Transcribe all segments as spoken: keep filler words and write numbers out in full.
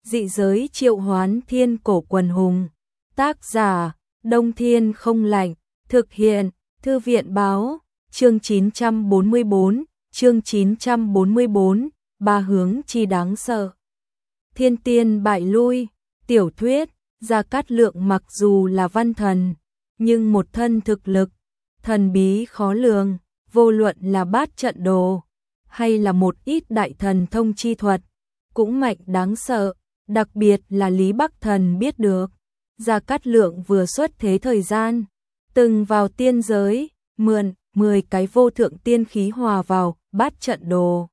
Dị giới triệu hoán thiên cổ quần hùng. Tác giả, Đông Thiên Không Lạnh. Thực hiện, Thư viện Báo. Chương chín trăm bốn mươi bốn, chương chín trăm bốn mươi bốn, ba hướng chi đáng sợ. Thiên tiên bại lui. Tiểu thuyết, Gia Cát Lượng mặc dù là văn thần, nhưng một thân thực lực thần bí khó lường, vô luận là bát trận đồ hay là một ít đại thần thông chi thuật, cũng mạnh đáng sợ, đặc biệt là Lý Bắc Thần biết được. Gia Cát Lượng vừa xuất thế thời gian, từng vào tiên giới, mượn mười cái vô thượng tiên khí hòa vào bát trận đồ.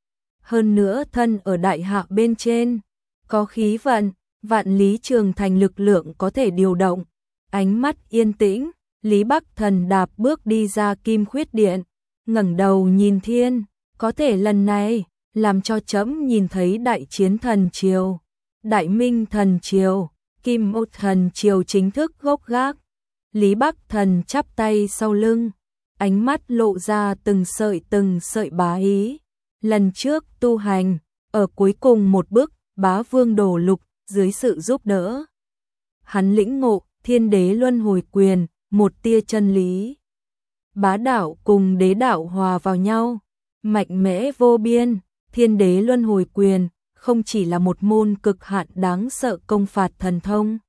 Hơn nữa thân ở đại hạ bên trên, có khí vận, vạn lý trường thành lực lượng có thể điều động. Ánh mắt yên tĩnh, Lý Bắc Thần đạp bước đi ra Kim Khuyết Điện, ngẩng đầu nhìn thiên, có thể lần này làm cho trẫm nhìn thấy đại chiến thần triều, đại minh thần triều, Kim Ô thần triều chính thức gốc gác. Lý Bắc Thần chắp tay sau lưng, ánh mắt lộ ra từng sợi từng sợi bá ý. Lần trước tu hành, ở cuối cùng một bước, Bá Vương đổ lục, dưới sự giúp đỡ, hắn lĩnh ngộ thiên đế luân hồi quyền, một tia chân lý. Bá đạo cùng đế đạo hòa vào nhau, mạnh mẽ vô biên. Thiên đế luân hồi quyền không chỉ là một môn cực hạn đáng sợ công phạt thần thông,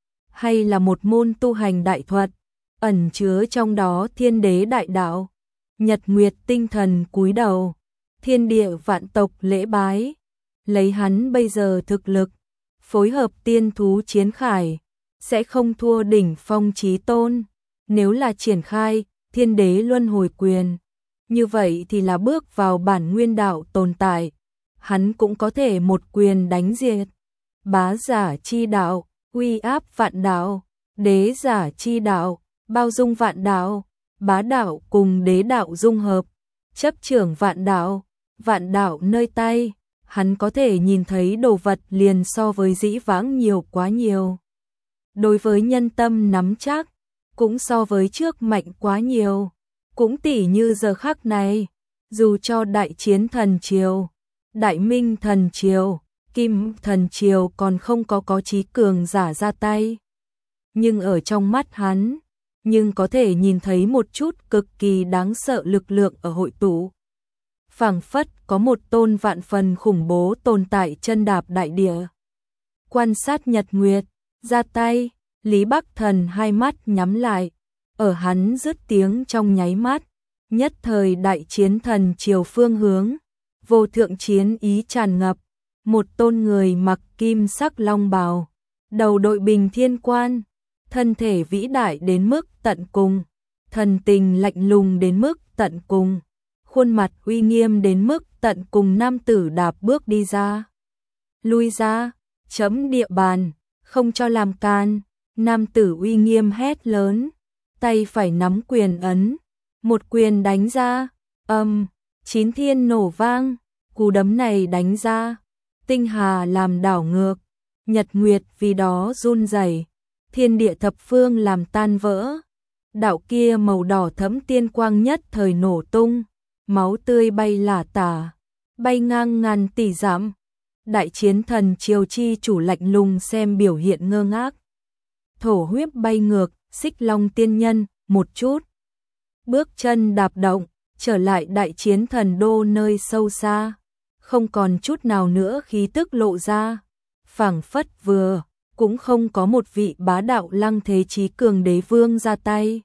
hay là một môn tu hành đại thuật, ẩn chứa trong đó thiên đế đại đạo. Nhật nguyệt tinh thần cúi đầu, thiên địa vạn tộc lễ bái. Lấy hắn bây giờ thực lực, phối hợp tiên thú chiến khải, sẽ không thua đỉnh phong chí tôn. Nếu là triển khai thiên đế luân hồi quyền, như vậy thì là bước vào bản nguyên đạo tồn tại, hắn cũng có thể một quyền đánh diệt. Bá giả chi đạo, uy áp vạn đạo, đế giả chi đạo, bao dung vạn đạo, bá đạo cùng đế đạo dung hợp, chấp trưởng vạn đạo, vạn đạo nơi tay, hắn có thể nhìn thấy đồ vật liền so với dĩ vãng nhiều quá nhiều. Đối với nhân tâm nắm chắc, cũng so với trước mạnh quá nhiều. Cũng tỉ như giờ khắc này, dù cho đại chiến thần triều, đại minh thần triều, kim thần triều còn không có có chí cường giả ra tay, nhưng ở trong mắt hắn, nhưng có thể nhìn thấy một chút cực kỳ đáng sợ lực lượng ở hội tụ. Phảng phất có một tôn vạn phần khủng bố tồn tại chân đạp đại địa. Quan sát nhật nguyệt, ra tay, Lý Bắc Thần hai mắt nhắm lại, ở hắn dứt tiếng trong nháy mắt, nhất thời đại chiến thần triều phương hướng, vô thượng chiến ý tràn ngập. Một tôn người mặc kim sắc long bào, đầu đội bình thiên quan, thân thể vĩ đại đến mức tận cùng, thần tình lạnh lùng đến mức tận cùng, khuôn mặt uy nghiêm đến mức tận cùng. Nam tử đạp bước đi ra. Lui ra, chấm địa bàn, không cho làm can. Nam tử uy nghiêm hét lớn, tay phải nắm quyền ấn, một quyền đánh ra, âm, chín thiên nổ vang, cú đấm này đánh ra, tinh hà làm đảo ngược, nhật nguyệt vì đó run rẩy, thiên địa thập phương làm tan vỡ. Đạo kia màu đỏ thẫm tiên quang nhất thời nổ tung, máu tươi bay lả tả, bay ngang ngàn tỷ dặm. Đại chiến thần triều chi chủ lạnh lùng xem biểu hiện ngơ ngác. Thổ huyết bay ngược, Xích Long tiên nhân, một chút bước chân đạp động, trở lại đại chiến thần đô nơi sâu xa, không còn chút nào nữa khí tức lộ ra, phảng phất vừa, cũng không có một vị bá đạo lăng thế chí cường đế vương ra tay.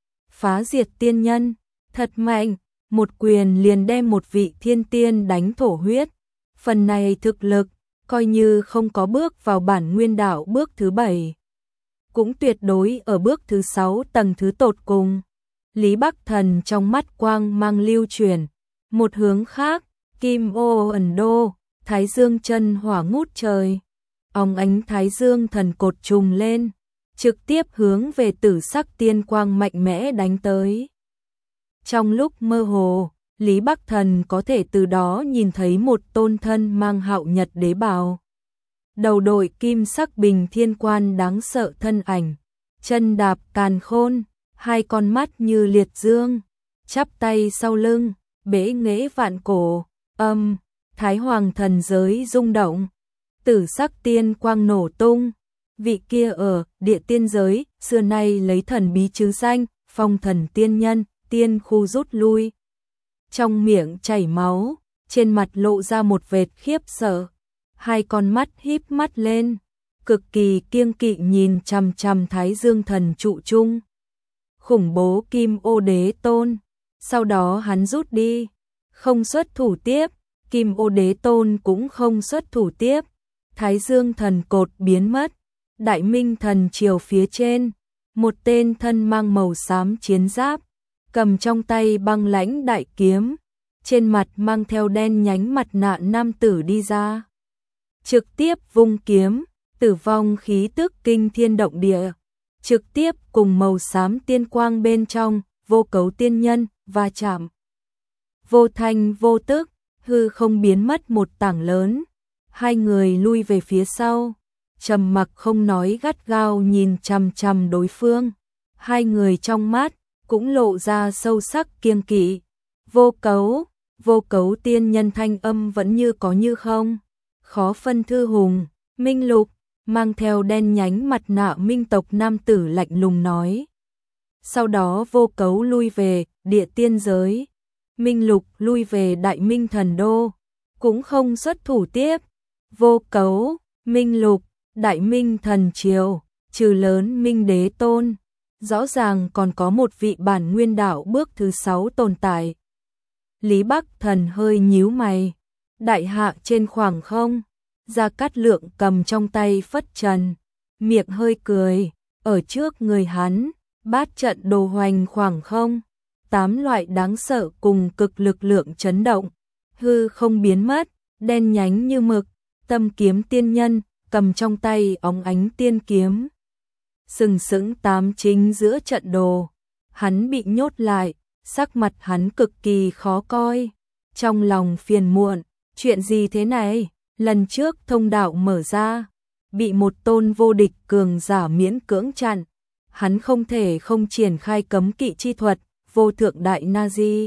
Phá diệt tiên nhân, thật mạnh, một quyền liền đem một vị thiên tiên đánh thổ huyết. Phần này thực lực, coi như không có bước vào bản nguyên đạo bước thứ bảy, cũng tuyệt đối ở bước thứ sáu tầng thứ tột cùng. Lý Bắc Thần trong mắt quang mang lưu chuyển, một hướng khác, kim ô ẩn đô, thái dương chân hỏa ngút trời, óng ánh thái dương thần cột trùng lên, trực tiếp hướng về tử sắc tiên quang mạnh mẽ đánh tới. Trong lúc mơ hồ, Lý Bắc Thần có thể từ đó nhìn thấy một tôn thân mang hạo nhật đế bào, đầu đội kim sắc bình thiên quan đáng sợ thân ảnh, chân đạp càn khôn, hai con mắt như liệt dương, chắp tay sau lưng, bế nghễ vạn cổ, âm, thái hoàng thần giới rung động. tử sắc tiên quang nổ tung. Vị kia ở địa tiên giới, xưa nay lấy thần bí chứ danh, phong thần tiên nhân, tiên khu rút lui. Trong miệng chảy máu, trên mặt lộ ra một vệt khiếp sợ. Hai con mắt híp mắt lên, cực kỳ kiêng kỵ nhìn chằm chằm Thái Dương thần trụ chung. Khủng bố Kim Ô Đế Tôn. Sau đó hắn rút đi, không xuất thủ tiếp, Kim Ô Đế Tôn cũng không xuất thủ tiếp. Thái Dương thần cột biến mất. Đại Minh thần triều phía trên, một tên thân mang màu xám chiến giáp, cầm trong tay băng lãnh đại kiếm, trên mặt mang theo đen nhánh mặt nạ nam tử đi ra. Trực tiếp vung kiếm, tử vong khí tức kinh thiên động địa, trực tiếp cùng màu xám tiên quang bên trong, vô cấu tiên nhân, va chạm. Vô thanh vô tức, hư không biến mất một tảng lớn, hai người lui về phía sau. Trầm mặc không nói gắt gao nhìn chằm chằm đối phương, hai người trong mắt cũng lộ ra sâu sắc kiêng kỵ. Vô cấu, vô cấu tiên nhân thanh âm vẫn như có như không. Khó phân thư hùng, Minh Lục, mang theo đen nhánh mặt nạ minh tộc nam tử lạnh lùng nói. Sau đó vô cấu lui về địa tiên giới, Minh Lục lui về Đại Minh thần đô, cũng không xuất thủ tiếp. Vô cấu, Minh Lục, Đại Minh thần triều, trừ lớn Minh Đế Tôn, rõ ràng còn có một vị bản nguyên đạo bước thứ sáu tồn tại. Lý Bắc Thần hơi nhíu mày, đại hạ trên khoảng không, Gia Cát Lượng cầm trong tay phất trần, miệng hơi cười, ở trước người hắn, bát trận đồ hoành khoảng không, tám loại đáng sợ cùng cực lực lượng chấn động, hư không biến mất, đen nhánh như mực, tâm kiếm tiên nhân, cầm trong tay óng ánh tiên kiếm. Sừng sững tám chính giữa trận đồ, hắn bị nhốt lại, sắc mặt hắn cực kỳ khó coi, trong lòng phiền muộn, chuyện gì thế này, lần trước thông đạo mở ra, bị một tôn vô địch cường giả miễn cưỡng chặn, hắn không thể không triển khai cấm kỵ chi thuật, vô thượng đại Nazi.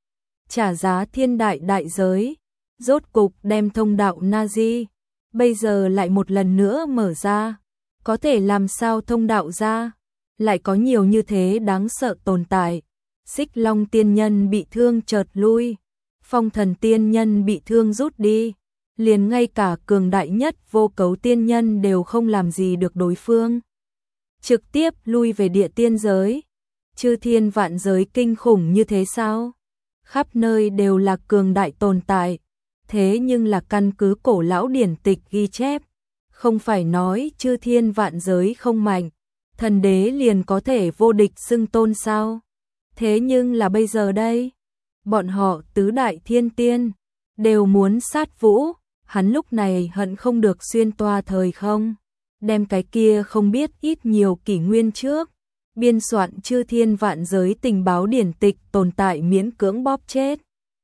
Trả giá thiên đại đại giới, rốt cục đem thông đạo Nazi, bây giờ lại một lần nữa mở ra, có thể làm sao thông đạo ra, lại có nhiều như thế đáng sợ tồn tại. Xích Long tiên nhân bị thương chợt lui, Phong Thần tiên nhân bị thương rút đi, liền ngay cả cường đại nhất vô cấu tiên nhân đều không làm gì được đối phương, trực tiếp lui về địa tiên giới. Chư thiên vạn giới kinh khủng như thế sao? Khắp nơi đều là cường đại tồn tại, thế nhưng là căn cứ cổ lão điển tịch ghi chép, không phải nói chư thiên vạn giới không mạnh, thần đế liền có thể vô địch xưng tôn sao? Thế nhưng là bây giờ đây, bọn họ tứ đại thiên tiên đều muốn sát Vũ, hắn lúc này hận không được xuyên toa thời không, đem cái kia không biết ít nhiều kỷ nguyên trước, biên soạn chư thiên vạn giới tình báo điển tịch tồn tại miễn cưỡng bóp chết.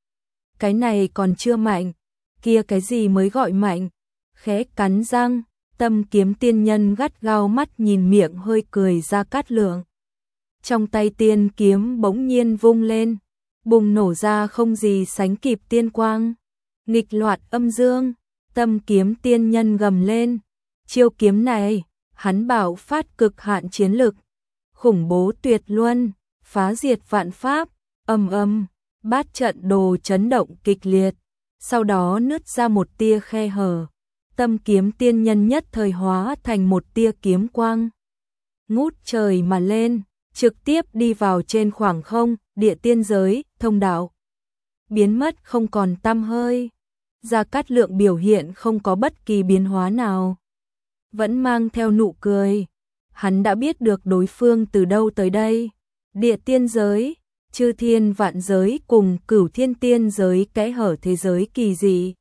Cái này còn chưa mạnh, kia cái gì mới gọi mạnh? Khẽ cắn răng, tâm kiếm tiên nhân gắt gao mắt nhìn miệng hơi cười Gia Cát Lượng. Trong tay tiên kiếm bỗng nhiên vung lên, bùng nổ ra không gì sánh kịp tiên quang, nghịch loạt âm dương, tâm kiếm tiên nhân gầm lên. Chiêu kiếm này, hắn bảo phát cực hạn chiến lực, khủng bố tuyệt luân, phá diệt vạn pháp, âm âm, bát trận đồ chấn động kịch liệt, sau đó nứt ra một tia khe hở, tâm kiếm tiên nhân nhất thời hóa thành một tia kiếm quang, ngút trời mà lên, trực tiếp đi vào trên khoảng không, địa tiên giới, thông đạo. Biến mất không còn tăm hơi, Gia Cát Lượng biểu hiện không có bất kỳ biến hóa nào, vẫn mang theo nụ cười. Hắn đã biết được đối phương từ đâu tới đây. Địa tiên giới, chư thiên vạn giới cùng cửu thiên tiên giới kẽ hở thế giới kỳ dị.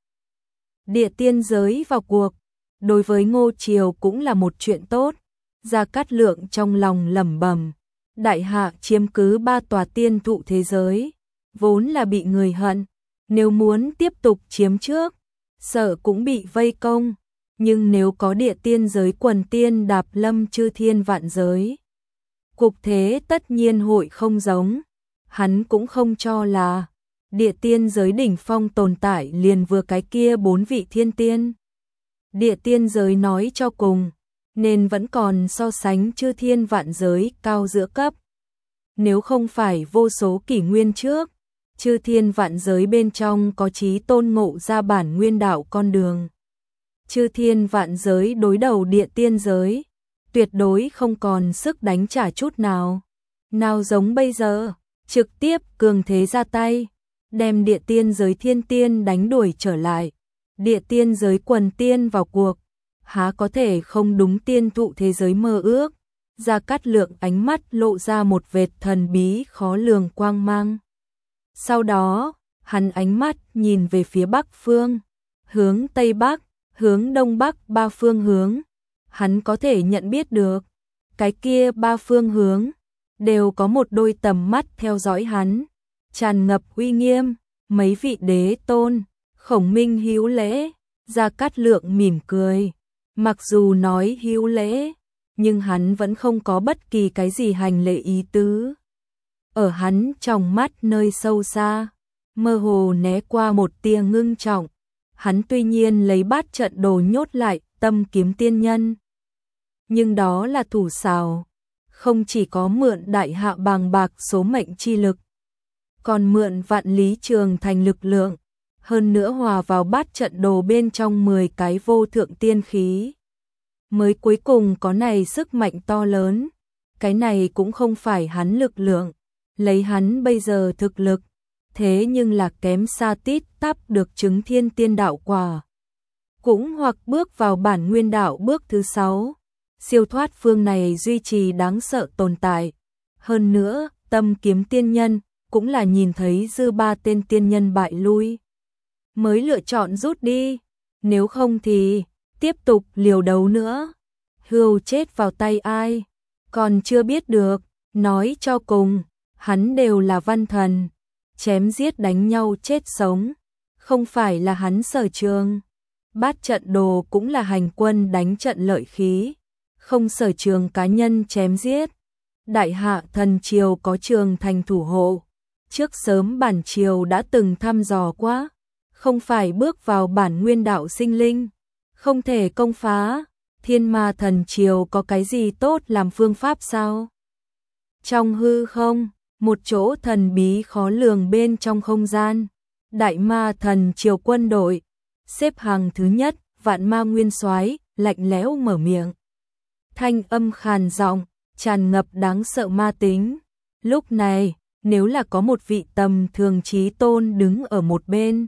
Địa tiên giới vào cuộc, đối với Ngô Triều cũng là một chuyện tốt. Gia Cát Lượng trong lòng lẩm bẩm, đại hạ chiếm cứ ba tòa tiên thụ thế giới, vốn là bị người hận, nếu muốn tiếp tục chiếm trước, sợ cũng bị vây công. Nhưng nếu có địa tiên giới quần tiên đạp lâm chư thiên vạn giới, cục thế tất nhiên hội không giống. Hắn cũng không cho là địa tiên giới đỉnh phong tồn tại liền vừa cái kia bốn vị thiên tiên. địa tiên giới nói cho cùng, nên vẫn còn so sánh chư thiên vạn giới cao giữa cấp. Nếu không phải vô số kỷ nguyên trước, chư thiên vạn giới bên trong có chí tôn ngộ ra bản nguyên đạo con đường. Chư thiên vạn giới đối đầu địa tiên giới, tuyệt đối không còn sức đánh trả chút nào. Nào giống bây giờ, trực tiếp cường thế ra tay, đem địa tiên giới thiên tiên đánh đuổi trở lại. Địa tiên giới quần tiên vào cuộc, há có thể không đúng tiên thụ thế giới mơ ước. Gia Cát Lượng ánh mắt lộ ra một vệt thần bí khó lường quang mang. Sau đó, hắn ánh mắt nhìn về phía bắc phương, hướng tây bắc, hướng đông bắc ba phương hướng. Hắn có thể nhận biết được, cái kia ba phương hướng đều có một đôi tầm mắt theo dõi hắn, tràn ngập uy nghiêm, mấy vị đế tôn, Khổng Minh hữu lễ. Gia Cát Lượng mỉm cười, mặc dù nói hữu lễ, nhưng hắn vẫn không có bất kỳ cái gì hành lễ ý tứ. Ở hắn trong mắt nơi sâu xa, mơ hồ né qua một tia ngưng trọng. Hắn tuy nhiên lấy bát trận đồ nhốt lại Tâm Kiếm Tiên Nhân, nhưng đó là thủ xào, không chỉ có mượn đại hạ bàng bạc số mệnh chi lực, còn mượn vạn lý trường thành lực lượng, hơn nữa hòa vào bát trận đồ bên trong mười cái vô thượng tiên khí. Mới cuối cùng có này sức mạnh to lớn, cái này cũng không phải hắn lực lượng, lấy hắn bây giờ thực lực, thế nhưng là kém xa tít tắp được chứng thiên tiên đạo quả. Cũng hoặc bước vào bản nguyên đạo bước thứ sáu, siêu thoát phương này duy trì đáng sợ tồn tại. Hơn nữa, Tâm Kiếm Tiên Nhân cũng là nhìn thấy dư ba tên tiên nhân bại lui, mới lựa chọn rút đi, nếu không thì tiếp tục liều đấu nữa. Hưu chết vào tay ai, còn chưa biết được, nói cho cùng, hắn đều là văn thần, chém giết đánh nhau chết sống, không phải là hắn sở trường. Bát trận đồ cũng là hành quân đánh trận lợi khí, không sở trường cá nhân chém giết. Đại hạ thần triều có trường thành thủ hộ, trước sớm bản triều đã từng thăm dò qua, không phải bước vào bản nguyên đạo sinh linh, không thể công phá. Thiên Ma thần triều có cái gì tốt làm phương pháp sao? Trong hư không, một chỗ thần bí khó lường bên trong không gian, Đại Ma thần triều quân đội, xếp hàng thứ nhất, Vạn Ma Nguyên Soái lạnh lẽo mở miệng. Thanh âm khàn giọng, tràn ngập đáng sợ ma tính. Lúc này, nếu là có một vị tầm thường chí tôn đứng ở một bên,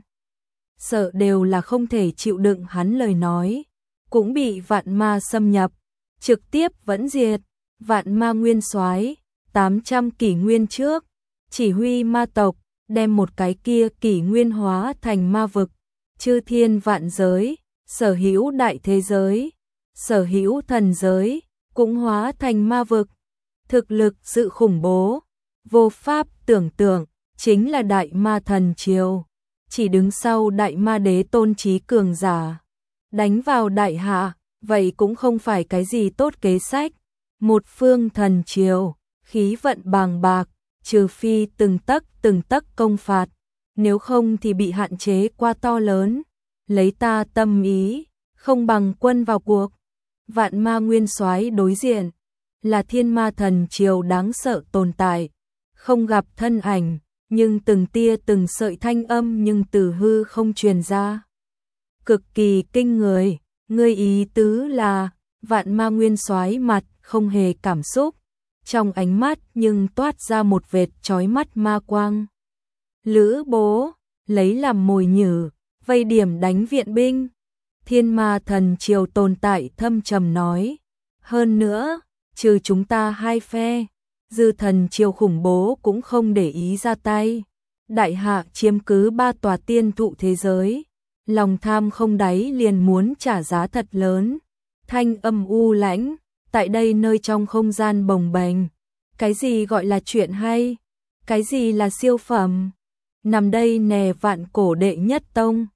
sợ đều là không thể chịu đựng hắn lời nói, cũng bị vạn ma xâm nhập, trực tiếp vẫn diệt. Vạn Ma Nguyên Soái, tám trăm kỷ nguyên trước, chỉ huy ma tộc, đem một cái kia kỷ nguyên hóa thành ma vực, chư thiên vạn giới, sở hữu đại thế giới, sở hữu thần giới, cũng hóa thành ma vực. Thực lực sự khủng bố, vô pháp tưởng tượng, chính là Đại Ma thần triều, chỉ đứng sau Đại Ma đế tôn trí cường giả. Đánh vào đại hạ, vậy cũng không phải cái gì tốt kế sách. Một phương thần triều, khí vận bàng bạc, trừ phi từng tấc từng tấc công phạt, nếu không thì bị hạn chế qua to lớn. Lấy ta tâm ý, không bằng quân vào cuộc. Vạn Ma Nguyên Soái đối diện là Thiên Ma thần triều đáng sợ tồn tại, không gặp thân ảnh, nhưng từng tia từng sợi thanh âm nhưng từ hư không truyền ra, cực kỳ kinh người. Ngươi ý tứ là? Vạn Ma Nguyên Soái mặt không hề cảm xúc, trong ánh mắt nhưng toát ra một vệt chói mắt ma quang. Lữ bố, lấy làm mồi nhử, vây điểm đánh viện binh. Thiên Ma thần triều tồn tại thâm trầm nói. Hơn nữa, trừ chúng ta hai phe, dư thần triều khủng bố cũng không để ý ra tay. Đại hạ chiếm cứ ba tòa tiên thụ thế giới, lòng tham không đáy liền muốn trả giá thật lớn. Thanh âm u lãnh, tại đây nơi trong không gian bồng bềnh. Cái gì gọi là chuyện hay? Cái gì là siêu phẩm? Nằm đây nè vạn cổ đệ nhất tông,